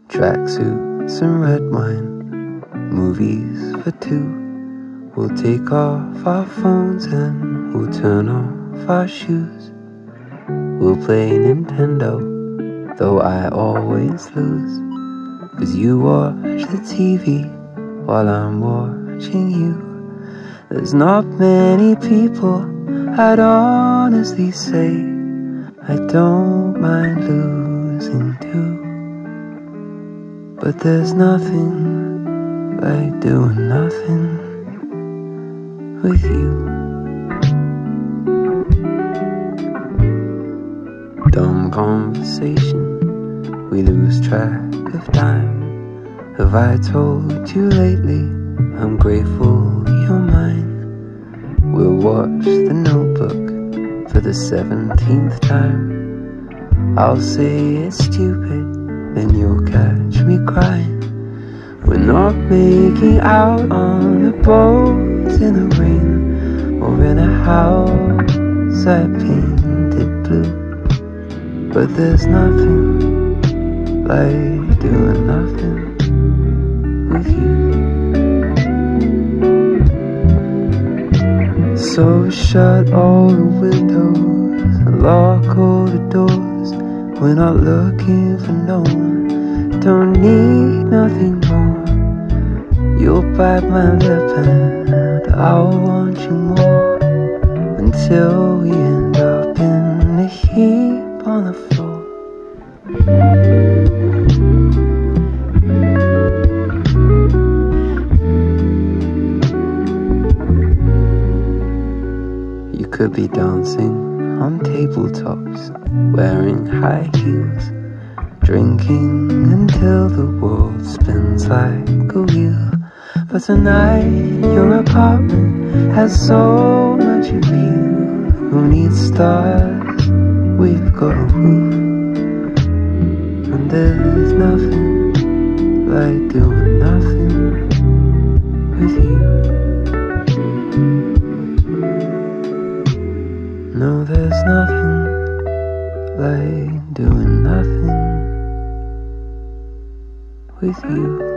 Tracksuits and red wine, movies for two. We'll take off our phones and we'll turn off our shoes. We'll play Nintendo, though I always lose. 'Cause you watch the TV while I'm watching you. There's not many people I'd honestly say I don't mind losing too. But there's nothing like doing nothing with you. Dumb conversation, we lose track of time. Have I told you lately I'm grateful you're mine? We'll watch The Notebook for the 17th time. I'll say it's stupid, then you'll catch me crying. We're not making out on a boat in the rain, or in a house I painted blue. But there's nothing like doing nothing with you. So shut all the windows and lock all the doors. We're not looking for no one, don't need nothing more. You'll bite my lip and I'll want you more, until we end up in a heap on the floor. You could be dancing on tabletops, wearing high heels, drinking until the world spins like a wheel. But tonight your apartment has so much appeal. Who needs stars? We've got a roof. And there's nothing like doing nothing with you. No, there's nothing like doing nothing with you.